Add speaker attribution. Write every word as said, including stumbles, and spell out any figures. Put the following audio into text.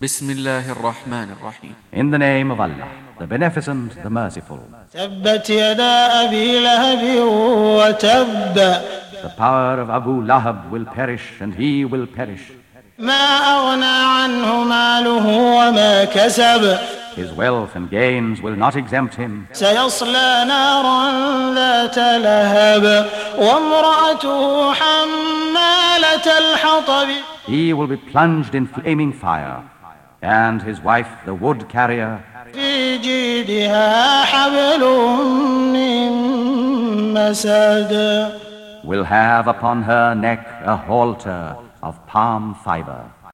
Speaker 1: Bismillahir Rahmanir Rahim.
Speaker 2: In the name of Allah, the Beneficent, the Merciful.
Speaker 3: تبت يدا أبي لهب وتب.
Speaker 2: The power of Abu Lahab will perish, and he will perish.
Speaker 3: ما أغنى عنه ماله وما كسب.
Speaker 2: His wealth and gains will not exempt him.
Speaker 3: سيصلى نارا ذات لهب وامرأته حمالة الحطب.
Speaker 2: He will be plunged in flaming fire, and his wife the wood carrier.
Speaker 3: في جيدها حبل من مسد.
Speaker 2: Will have upon her neck a halter of palm fiber.